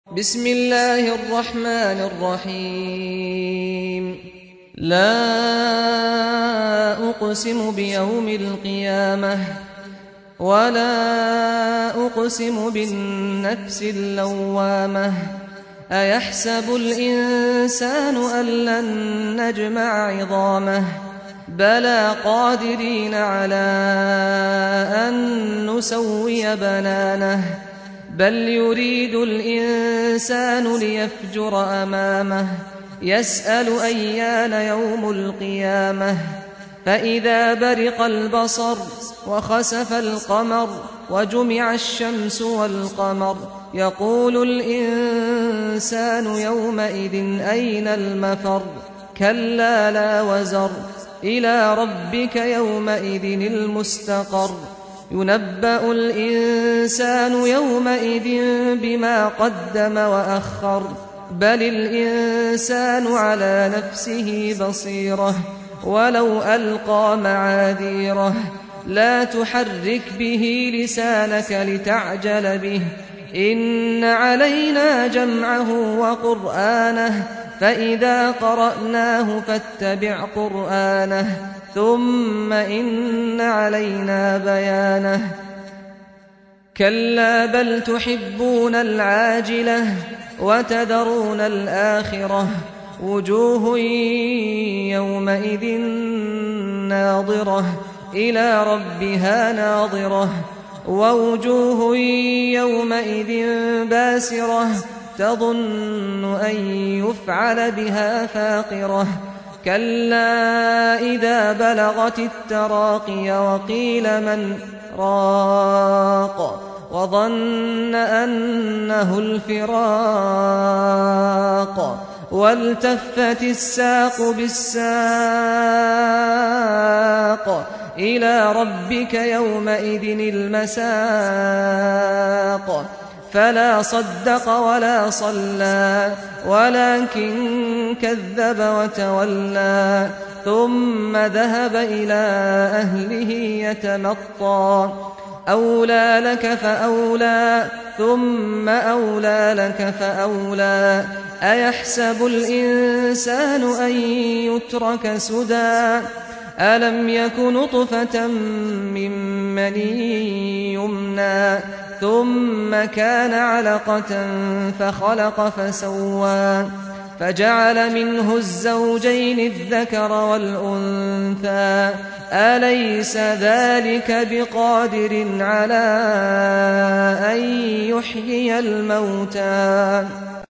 بسم الله الرحمن الرحيم لا أقسم بيوم القيامة ولا أقسم بالنفس اللوامة أيحسب الإنسان أن لن نجمع عظامه بلى قادرين على أن نسوي بنانه بل يريد الإنسان ليفجر أمامه يسأل أيان يوم القيامة فإذا برق البصر وخسف القمر وجمع الشمس والقمر يقول الإنسان يومئذ أين المفر كلا لا وزر إلى ربك يومئذ المستقر ينبأ الإنسان يومئذ بما قدم وأخر بل الإنسان على نفسه بصيرة ولو ألقى معاذيره لا تحرك به لسانك لتعجل به إن علينا جمعه وقرآنه فإذا قرأناه فاتبع قرآنه ثم إن علينا بيانه كلا بل تحبون العاجلة وتذرون الآخرة وجوه يومئذ ناظرة إلى ربها ناظرة ووجوه يومئذ باسرة تظن أن يفعل بها فاقرة كلا إذا بلغت التراقي وقيل من راق وظن أنه الفراق والتفت الساق بالساق إلى ربك يومئذ المساق فلا صدق ولا صلى ولكن كذب وتولى ثم ذهب إلى أهله يتمطى أولى لك فأولى ثم أولى لك فأولى أيحسب الإنسان أن يترك سدى ألم يك نطفة من مني يمنى ثم كان علقة فخلق فسوى فجعل منه الزوجين الذكر والأنثى أليس ذلك بقادر على أن يحيي الموتى